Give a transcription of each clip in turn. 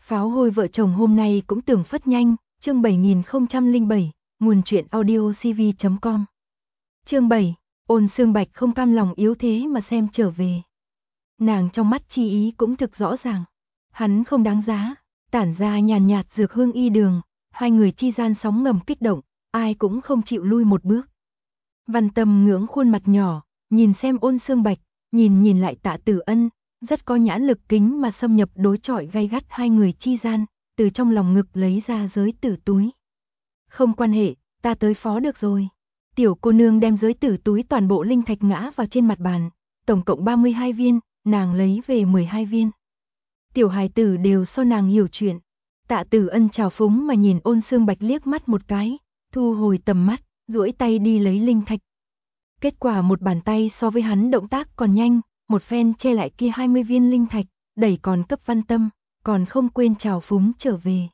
Pháo hôi vợ chồng hôm nay cũng tưởng phất nhanh, chương 7007, nguồn truyện audio cv.com. Chương 7, Ôn Sương Bạch không cam lòng yếu thế mà xem trở về. Nàng trong mắt chi ý cũng thực rõ ràng. Hắn không đáng giá, tản ra nhàn nhạt dược hương y đường, hai người chi gian sóng ngầm kích động, ai cũng không chịu lui một bước. Văn Tâm ngưỡng khuôn mặt nhỏ, nhìn xem Ôn Sương Bạch, nhìn lại Tạ Tử Ân, rất có nhãn lực kính mà xâm nhập đối chọi gay gắt hai người chi gian, từ trong lòng ngực lấy ra giới tử túi. Không quan hệ, ta tới phó được rồi. Tiểu cô nương đem giới tử túi toàn bộ linh thạch ngã vào trên mặt bàn, tổng cộng 32 viên, nàng lấy về 12 viên. Tiểu hài tử đều so nàng hiểu chuyện. Tạ Tử Ân trào phúng mà nhìn Ôn Sương Bạch liếc mắt một cái, thu hồi tầm mắt, duỗi tay đi lấy linh thạch. Kết quả một bàn tay so với hắn động tác còn nhanh, một phen che lại kia 20 viên linh thạch, đẩy còn cấp Văn Tâm, còn không quên trào phúng trở về.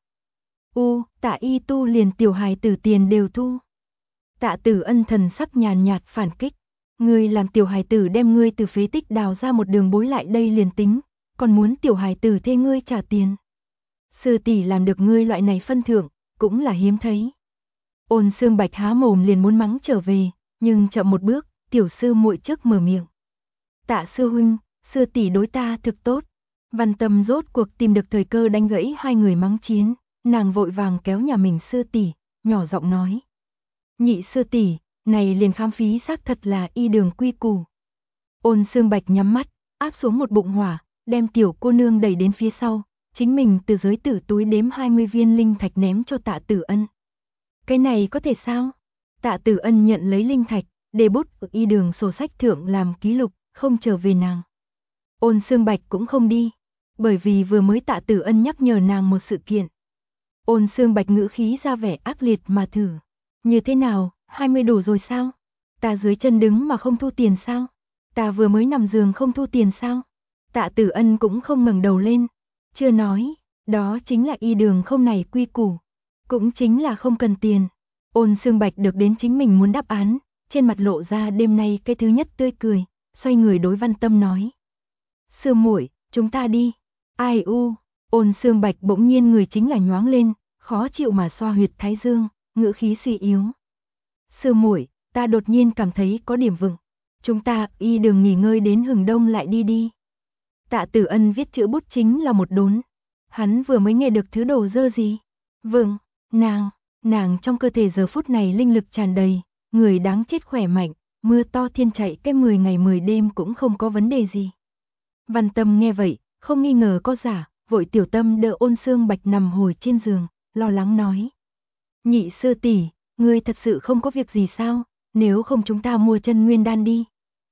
Tạ y tu liền tiểu hài tử tiền đều thu. Tạ Tử Ân thần sắc nhàn nhạt phản kích. Ngươi làm tiểu hài tử đem ngươi từ phế tích đào ra một đường bối lại đây liền tính, còn muốn tiểu hài tử thê ngươi trả tiền. Sư tỷ làm được ngươi loại này phân thượng, cũng là hiếm thấy. Ôn Sương Bạch há mồm liền muốn mắng trở về, nhưng chậm một bước, tiểu sư muội trước mở miệng. Tạ sư huynh, sư tỷ đối ta thực tốt. Văn Tâm rốt cuộc tìm được thời cơ đánh gãy hai người mắng chiến, nàng vội vàng kéo nhà mình sư tỷ, nhỏ giọng nói. Nhị sư tỷ, này liền khám phí xác thật là y đường quy củ. Ôn Sương Bạch nhắm mắt, áp xuống một bụng hỏa, đem tiểu cô nương đẩy đến phía sau, chính mình từ giới tử túi đếm 20 viên linh thạch ném cho Tạ Tử Ân. Cái này có thể sao? Tạ Tử Ân nhận lấy linh thạch, để bút ở y đường sổ sách thượng làm ký lục, không trở về nàng. Ôn Sương Bạch cũng không đi, bởi vì vừa mới Tạ Tử Ân nhắc nhở nàng một sự kiện. Ôn Sương Bạch ngữ khí ra vẻ ác liệt mà thử. Như thế nào, 20 đủ rồi sao? Ta dưới chân đứng mà không thu tiền sao? Ta vừa mới nằm giường không thu tiền sao? Tạ Tử Ân cũng không ngẩng đầu lên. Chưa nói, đó chính là y đường không này quy củ. Cũng chính là không cần tiền. Ôn Sương Bạch được đến chính mình muốn đáp án, trên mặt lộ ra đêm nay cái thứ nhất tươi cười, xoay người đối Văn Tâm nói. Sư muội, chúng ta đi. Ai Ôn Sương Bạch bỗng nhiên người chính là nhoáng lên, khó chịu mà xoa huyệt thái dương, ngữ khí suy yếu. Sư muội, ta đột nhiên cảm thấy có điểm vừng. Chúng ta y đường nghỉ ngơi đến hừng đông lại đi đi. Tạ Tử Ân viết chữ bút chính là một đốn. Hắn vừa mới nghe được thứ đồ dơ gì. Vâng, nàng trong cơ thể giờ phút này linh lực tràn đầy, người đáng chết khỏe mạnh, mưa to thiên chạy cái 10 ngày 10 đêm cũng không có vấn đề gì. Văn Tâm nghe vậy, không nghi ngờ có giả, vội tiểu tâm đỡ Ôn Sương Bạch nằm hồi trên giường, lo lắng nói. Nhị sư tỷ, ngươi thật sự không có việc gì sao, nếu không chúng ta mua chân nguyên đan đi.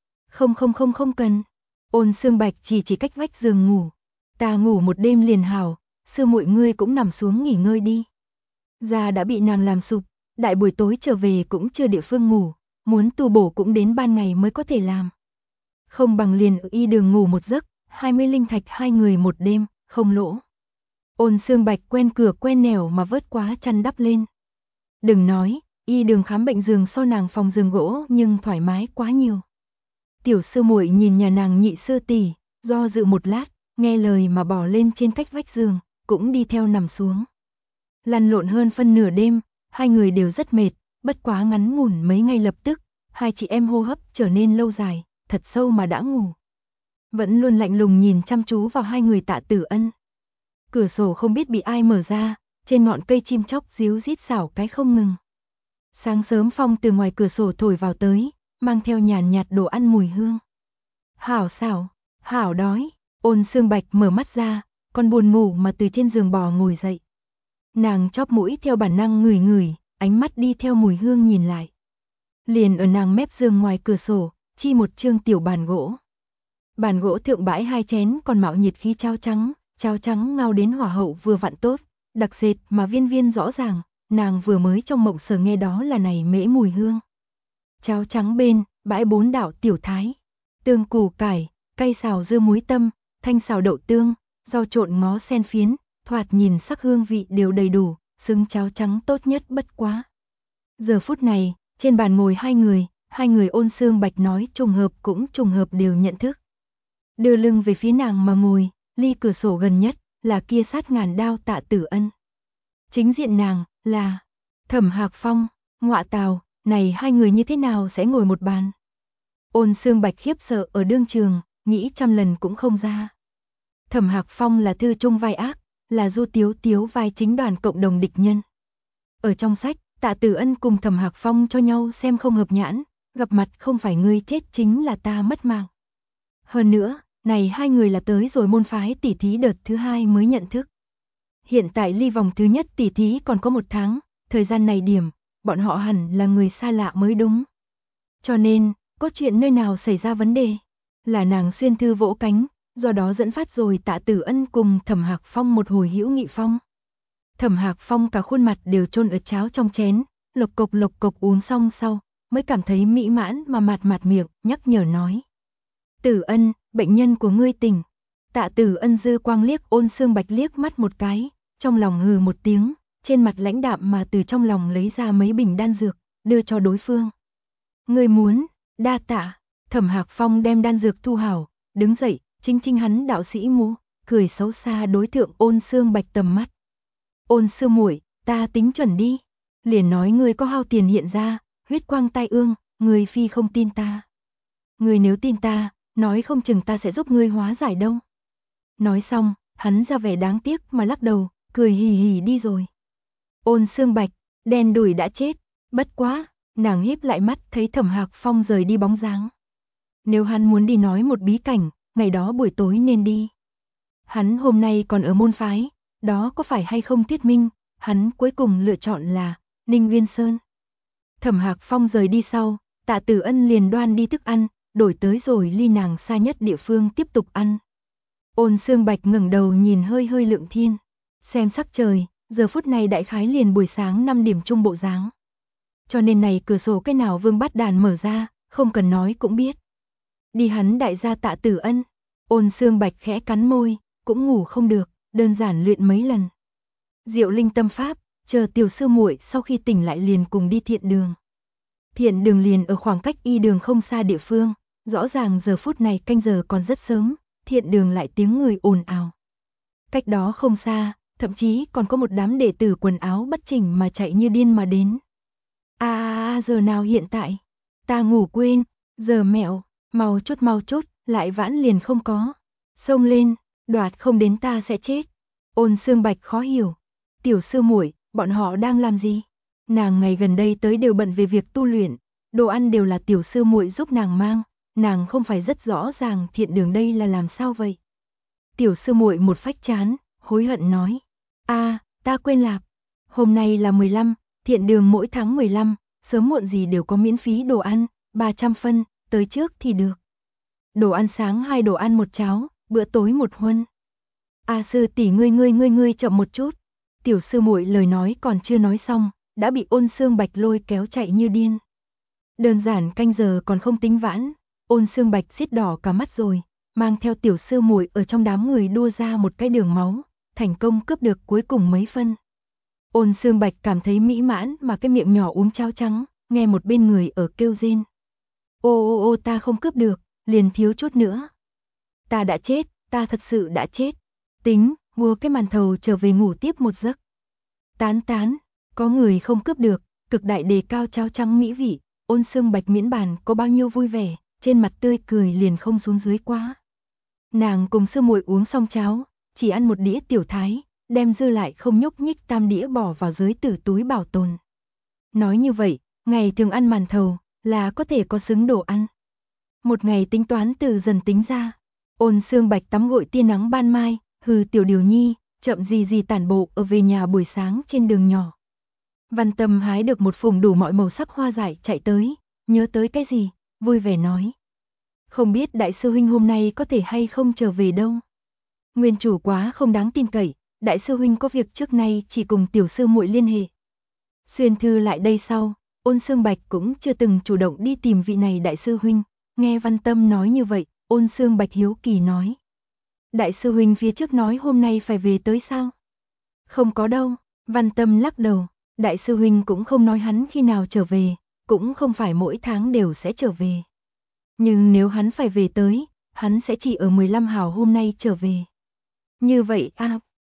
Không cần. Ôn Sương Bạch chỉ cách vách giường ngủ. Ta ngủ một đêm liền hảo, sư muội ngươi cũng nằm xuống nghỉ ngơi đi. Da đã bị nàng làm sụp, đại buổi tối trở về cũng chưa địa phương ngủ, muốn tu bổ cũng đến ban ngày mới có thể làm. Không bằng liền ở y đường ngủ một giấc, 20 linh thạch hai người một đêm, không lỗ. Ôn Sương Bạch quen cửa quen nẻo mà vớt quá chăn đắp lên. Đừng nói, y đường khám bệnh giường so nàng phòng giường gỗ nhưng thoải mái quá nhiều. Tiểu sư muội nhìn nhà nàng nhị sư tỷ, do dự một lát, nghe lời mà bỏ lên trên cách vách giường, cũng đi theo nằm xuống. Lăn lộn hơn phân nửa đêm, hai người đều rất mệt, bất quá ngắn ngủn mấy ngày lập tức, hai chị em hô hấp trở nên lâu dài, thật sâu mà đã ngủ. Vẫn luôn lạnh lùng nhìn chăm chú vào hai người Tạ Tử Ân. Cửa sổ không biết bị ai mở ra, trên ngọn cây chim chóc ríu rít xảo cái không ngừng. Sáng sớm phong từ ngoài cửa sổ thổi vào tới, mang theo nhàn nhạt đồ ăn mùi hương. Hảo xảo, hảo đói, Ôn Sương Bạch mở mắt ra, còn buồn ngủ mà từ trên giường bò ngồi dậy. Nàng chóp mũi theo bản năng ngửi ngửi, ánh mắt đi theo mùi hương nhìn lại. Liền ở nàng mép giường ngoài cửa sổ, chi một chương tiểu bàn gỗ. Bàn gỗ thượng bãi hai chén còn mạo nhiệt khí cháo trắng ngao đến hỏa hậu vừa vặn tốt, đặc sệt mà viên viên rõ ràng, nàng vừa mới trong mộng sở nghe đó là này mễ mùi hương. Cháo trắng bên, bãi 4 đạo tiểu thái, tương củ cải, cay xào dưa muối tâm, thanh xào đậu tương, rau trộn ngó sen phiến, thoạt nhìn sắc hương vị đều đầy đủ, xứng cháo trắng tốt nhất bất quá. Giờ phút này, trên bàn ngồi hai người Ôn Sương Bạch nói trùng hợp cũng trùng hợp đều nhận thức. Đưa lưng về phía nàng mà ngồi, ly cửa sổ gần nhất, là kia sát ngàn đao Tạ Tử Ân. Chính diện nàng, là Thẩm Hạc Phong, ngọa tào, này hai người như thế nào sẽ ngồi một bàn. Ôn Xương Bạch khiếp sợ ở đương trường, nghĩ trăm lần cũng không ra. Thẩm Hạc Phong là Thư Trung vai ác, là Du Tiếu Tiếu vai chính đoàn cộng đồng địch nhân. Ở trong sách, Tạ Tử Ân cùng Thẩm Hạc Phong cho nhau xem không hợp nhãn, gặp mặt không phải ngươi chết chính là ta mất mạng. Hơn nữa, này hai người là tới rồi môn phái tỉ thí đợt thứ hai mới nhận thức. Hiện tại ly vòng thứ nhất tỉ thí còn có 1 tháng, thời gian này điểm, bọn họ hẳn là người xa lạ mới đúng. Cho nên, có chuyện nơi nào xảy ra vấn đề, là nàng xuyên thư vỗ cánh, do đó dẫn phát rồi Tạ Tử Ân cùng Thẩm Hạc Phong một hồi hữu nghị phong. Thẩm Hạc Phong cả khuôn mặt đều chôn ở cháo trong chén, lộc cộc uống xong sau, mới cảm thấy mỹ mãn mà mạt miệng, nhắc nhở nói. Tử Ân, bệnh nhân của ngươi tỉnh. Tạ Tử Ân dư quang liếc Ôn Xương Bạch liếc mắt một cái, trong lòng hừ một tiếng, trên mặt lãnh đạm mà từ trong lòng lấy ra mấy bình đan dược, đưa cho đối phương. Ngươi muốn, đa tạ. Thẩm Hạc Phong đem đan dược thu hảo, đứng dậy, chính hắn đạo sĩ mũ, cười xấu xa đối thượng Ôn Xương Bạch tầm mắt. Ôn sư muội, ta tính chuẩn đi. Liền nói ngươi có hao tiền hiện ra, huyết quang tai ương, ngươi phi không tin ta. Ngươi nếu tin ta, nói không chừng ta sẽ giúp ngươi hóa giải đâu. Nói xong, hắn ra vẻ đáng tiếc mà lắc đầu, cười hì hì đi rồi. Ôn Xương Bạch, đen đủi đã chết, bất quá, nàng híp lại mắt thấy Thẩm Hạc Phong rời đi bóng dáng. Nếu hắn muốn đi nói một bí cảnh, ngày đó buổi tối nên đi. Hắn hôm nay còn ở môn phái, đó có phải hay không thuyết minh, hắn cuối cùng lựa chọn là Ninh Nguyên Sơn. Thẩm Hạc Phong rời đi sau, Tạ Tử Ân liền đoan đi thức ăn, đổi tới rồi ly nàng xa nhất địa phương tiếp tục ăn. Ôn Xương Bạch ngẩng đầu nhìn hơi lượng thiên, xem sắc trời, giờ phút này đại khái liền buổi sáng 5 điểm chung bộ dáng. Cho nên này cửa sổ cái nào vương bát đàn mở ra, không cần nói cũng biết. Đi hắn đại gia Tạ Tử Ân. Ôn Xương Bạch khẽ cắn môi, cũng ngủ không được, đơn giản luyện mấy lần. Diệu Linh tâm pháp, chờ tiểu sư muội sau khi tỉnh lại liền cùng đi thiện đường. Thiện đường liền ở khoảng cách y đường không xa địa phương, rõ ràng giờ phút này canh giờ còn rất sớm, thiện đường lại tiếng người ồn ào. Cách đó không xa, thậm chí còn có một đám đệ tử quần áo bất chỉnh mà chạy như điên mà đến. Giờ nào hiện tại? Ta ngủ quên, giờ mẹo, mau chút, lại vãn liền không có. Xông lên, đoạt không đến ta sẽ chết. Ôn Xương Bạch khó hiểu. Tiểu sư muội, bọn họ đang làm gì? Nàng ngày gần đây tới đều bận về việc tu luyện, đồ ăn đều là tiểu sư muội giúp nàng mang, nàng không phải rất rõ ràng thiện đường đây là làm sao vậy? Tiểu sư muội một phách chán, hối hận nói. Ta quên lạp. Hôm nay là 15, thiện đường mỗi tháng 15, sớm muộn gì đều có miễn phí đồ ăn, 300 phân, tới trước thì được. Đồ ăn sáng 2 đồ ăn 1 cháo, bữa tối 1 huân. Sư tỷ ngươi chậm một chút. Tiểu sư muội lời nói còn chưa nói xong, đã bị Ôn Xương Bạch lôi kéo chạy như điên. Đơn giản canh giờ còn không tính vãn, Ôn Xương Bạch xít đỏ cả mắt rồi, mang theo tiểu sư muội ở trong đám người đua ra một cái đường máu, thành công cướp được cuối cùng mấy phân. Ôn Xương Bạch cảm thấy mỹ mãn mà cái miệng nhỏ uống cháo trắng, nghe một bên người ở kêu rên. Ô ta không cướp được, liền thiếu chút nữa. Ta đã chết, ta thật sự đã chết. Tính, mua cái màn thầu trở về ngủ tiếp một giấc. Tán, có người không cướp được, cực đại đề cao cháo trắng mỹ vị, Ôn Xương Bạch miễn bàn có bao nhiêu vui vẻ, trên mặt tươi cười liền không xuống dưới quá. Nàng cùng sư muội uống xong cháo, chỉ ăn một đĩa tiểu thái, đem dư lại không nhúc nhích tam đĩa bỏ vào dưới tử túi bảo tồn. Nói như vậy, ngày thường ăn màn thầu, là có thể có xứng đồ ăn. Một ngày tính toán từ dần tính ra, Ôn Xương Bạch tắm gội tia nắng ban mai, hừ tiểu điều nhi, chậm gì tản bộ ở về nhà buổi sáng trên đường nhỏ. Văn Tâm hái được một phùng đủ mọi màu sắc hoa dại chạy tới, nhớ tới cái gì, vui vẻ nói. Không biết đại sư huynh hôm nay có thể hay không trở về đâu. Nguyên chủ quá không đáng tin cậy, đại sư huynh có việc trước nay chỉ cùng tiểu sư muội liên hệ. Xuyên thư lại đây sau, Ôn Xương Bạch cũng chưa từng chủ động đi tìm vị này đại sư huynh, nghe Văn Tâm nói như vậy, Ôn Xương Bạch hiếu kỳ nói. Đại sư huynh phía trước nói hôm nay phải về tới sao? Không có đâu, Văn Tâm lắc đầu, đại sư huynh cũng không nói hắn khi nào trở về, cũng không phải mỗi tháng đều sẽ trở về. Nhưng nếu hắn phải về tới, hắn sẽ chỉ ở 15 hào hôm nay trở về. Như vậy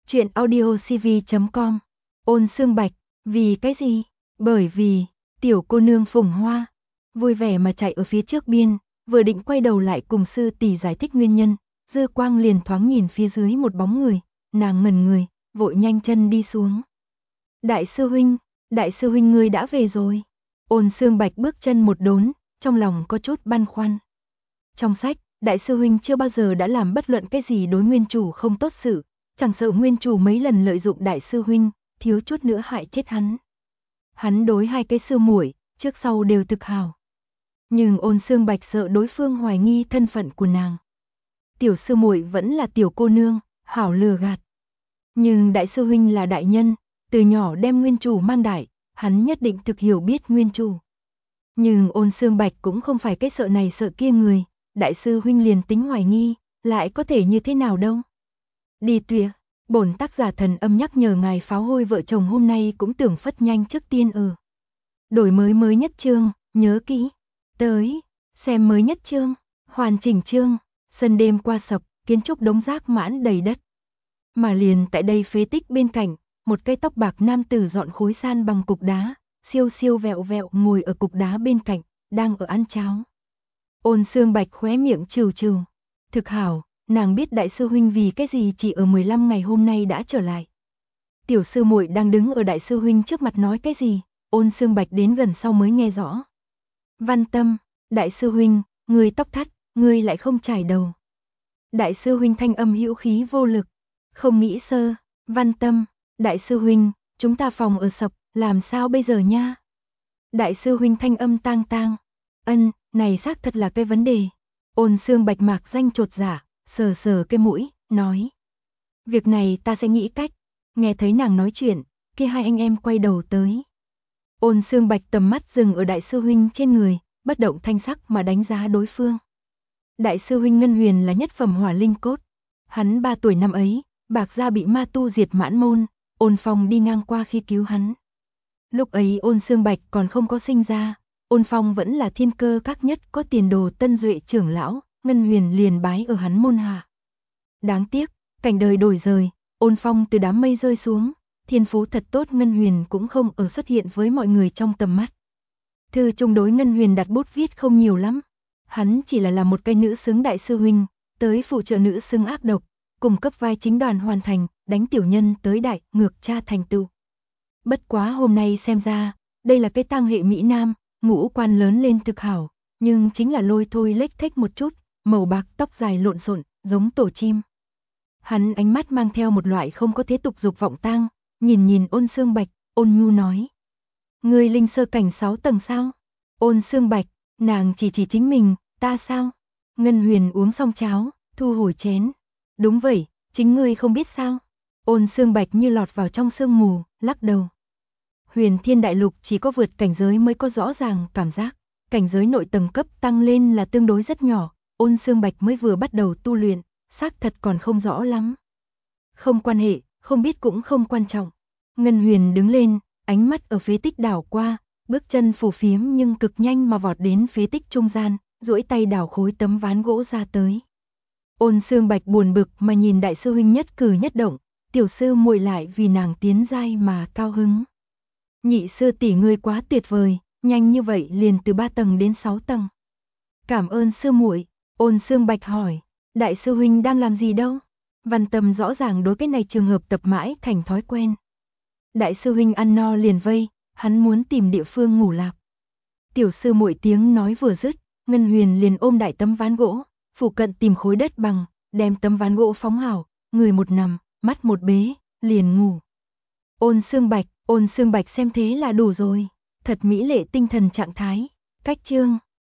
Chuyện audiocv.com. Ôn Xương Bạch, vì cái gì? Bởi vì, tiểu cô nương Phùng Hoa, vui vẻ mà chạy ở phía trước biên, vừa định quay đầu lại cùng sư tỷ giải thích nguyên nhân, dư quang liền thoáng nhìn phía dưới một bóng người, nàng ngẩn người, vội nhanh chân đi xuống. Đại sư huynh ngươi đã về rồi. Ôn Xương Bạch bước chân một đốn, trong lòng có chút băn khoăn. Trong sách, đại sư huynh chưa bao giờ đã làm bất luận cái gì đối nguyên chủ không tốt sự, chẳng sợ nguyên chủ mấy lần lợi dụng đại sư huynh, thiếu chút nữa hại chết hắn. Hắn đối hai cái sư muội, trước sau đều thực hảo. Nhưng Ôn Xương Bạch sợ đối phương hoài nghi thân phận của nàng. Tiểu sư muội vẫn là tiểu cô nương, hảo lừa gạt. Nhưng đại sư huynh là đại nhân, từ nhỏ đem nguyên chủ mang đại, hắn nhất định thực hiểu biết nguyên chủ. Nhưng Ôn Xương Bạch cũng không phải cái sợ này sợ kia người, đại sư huynh liền tính hoài nghi, lại có thể như thế nào đâu. Đi tuyệt, bổn tác giả thần âm nhắc nhở ngài pháo hôi vợ chồng hôm nay cũng tưởng phất nhanh trước tiên đổi mới nhất chương, nhớ kỹ, tới, xem mới nhất chương, hoàn chỉnh chương, sân đêm qua sập, kiến trúc đống rác mãn đầy đất. Mà liền tại đây phế tích bên cạnh, một cây tóc bạc nam tử dọn khối san bằng cục đá, siêu siêu vẹo vẹo ngồi ở cục đá bên cạnh, đang ở ăn cháo. Ôn Xương Bạch khóe miệng trừ trừ. Thực hảo, nàng biết đại sư huynh vì cái gì chỉ ở 15 ngày hôm nay đã trở lại. Tiểu sư muội đang đứng ở đại sư huynh trước mặt nói cái gì, Ôn Xương Bạch đến gần sau mới nghe rõ. Văn Tâm, đại sư huynh, ngươi tóc thắt, ngươi lại không chải đầu. Đại sư huynh thanh âm hữu khí vô lực, không nghĩ sơ, Văn Tâm, đại sư huynh, chúng ta phòng ở sập, làm sao bây giờ nha? Đại sư huynh thanh âm tang tang, này xác thật là cái vấn đề. Ôn Xương Bạch mạc danh chột dạ, sờ sờ cái mũi, nói. Việc này ta sẽ nghĩ cách. Nghe thấy nàng nói chuyện, kia hai anh em quay đầu tới. Ôn Xương Bạch tầm mắt dừng ở đại sư huynh trên người, bất động thanh sắc mà đánh giá đối phương. Đại sư huynh Ngân Huyền là nhất phẩm hỏa linh cốt. Hắn 3 tuổi năm ấy, Bạc gia bị ma tu diệt mãn môn, Ôn Phong đi ngang qua khi cứu hắn. Lúc ấy Ôn Xương Bạch còn không có sinh ra, Ôn Phong vẫn là thiên cơ các nhất có tiền đồ tân duệ trưởng lão, Ngân Huyền liền bái ở hắn môn hạ. Đáng tiếc, cảnh đời đổi rời, Ôn Phong từ đám mây rơi xuống, thiên phú thật tốt Ngân Huyền cũng không ở xuất hiện với mọi người trong tầm mắt. Thư chung đối Ngân Huyền đặt bút viết không nhiều lắm, hắn chỉ là một cây nữ xứng đại sư huynh, tới phụ trợ nữ xứng ác độc, cùng cấp vai chính đoàn hoàn thành, đánh tiểu nhân tới đại, ngược cha thành tựu. Bất quá hôm nay xem ra, đây là cái tang hệ Mỹ Nam, ngũ quan lớn lên thực hảo, nhưng chính là lôi thôi lếch thếch một chút, màu bạc tóc dài lộn xộn, giống tổ chim. Hắn ánh mắt mang theo một loại không có thế tục dục vọng tang, nhìn Ôn Xương Bạch, ôn nhu nói. Ngươi linh sơ cảnh 6 tầng sao? Ôn Xương Bạch, nàng chỉ chính mình, ta sao? Ngân Huyền uống xong cháo, thu hồi chén. Đúng vậy, chính ngươi không biết sao? Ôn Xương Bạch như lọt vào trong sương mù, lắc đầu. Huyền Thiên Đại Lục chỉ có vượt cảnh giới mới có rõ ràng cảm giác, cảnh giới nội tầng cấp tăng lên là tương đối rất nhỏ, Ôn Xương Bạch mới vừa bắt đầu tu luyện, xác thật còn không rõ lắm. Không quan hệ, không biết cũng không quan trọng. Ngân Huyền đứng lên, ánh mắt ở phế tích đảo qua, bước chân phù phiếm nhưng cực nhanh mà vọt đến phế tích trung gian, duỗi tay đảo khối tấm ván gỗ ra tới. Ôn Xương Bạch buồn bực mà nhìn đại sư huynh nhất cử nhất động, tiểu sư muội lại vì nàng tiến giai mà cao hứng. Nhị sư tỷ ngươi quá tuyệt vời, nhanh như vậy liền từ 3 tầng đến 6 tầng. Cảm ơn sư muội. Ôn Xương Bạch hỏi, đại sư huynh đang làm gì đâu? Văn Tâm rõ ràng đối cái này trường hợp tập mãi thành thói quen. Đại sư huynh ăn no liền vây, hắn muốn tìm địa phương ngủ lạc. Tiểu sư muội tiếng nói vừa dứt, Ngân Huyền liền ôm đại tấm ván gỗ, phụ cận tìm khối đất bằng, đem tấm ván gỗ phóng hảo, người một nằm, mắt một bế, liền ngủ. Ôn Xương Bạch xem thế là đủ rồi, thật mỹ lệ tinh thần trạng thái. Cách chương